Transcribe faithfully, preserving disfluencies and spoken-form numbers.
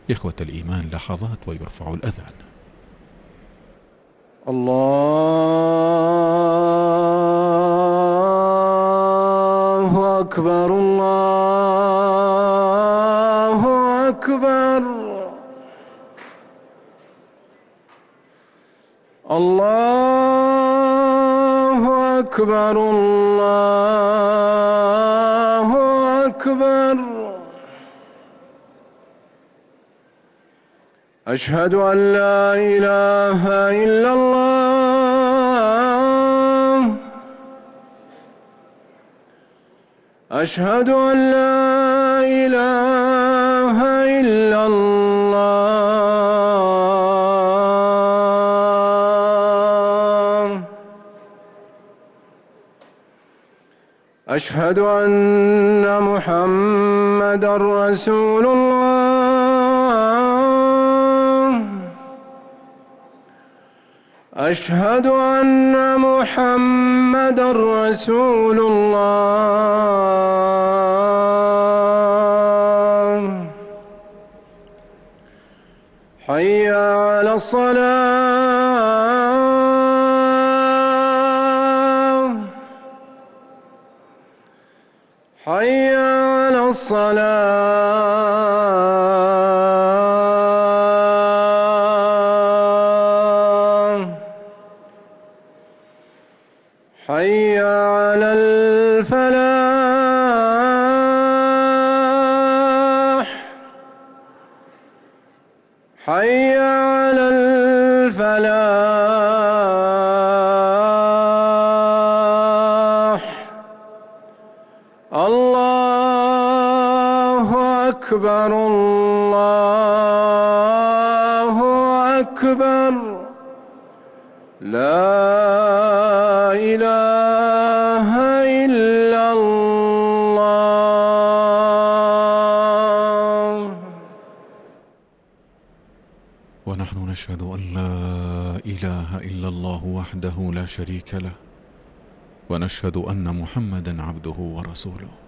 إخوة الإيمان، لحظات ويرفع الأذان. الله أكبر، الله أكبر، الله أكبر، الله أكبر. أشهد أن لا إله إلا الله، أشهد أن لا إله إلا الله، أشهد أن محمدًا رسول الله، أشهد أن محمدًا رسول الله. حي على الصلاة، حي على الصلاة، حي على الفلاح، حي على الفلاح. الله أكبر، الله أكبر، لا إله إلا الله. ونحن نشهد أن لا إله إلا الله وحده لا شريك له، ونشهد أن محمدًا عبده ورسوله.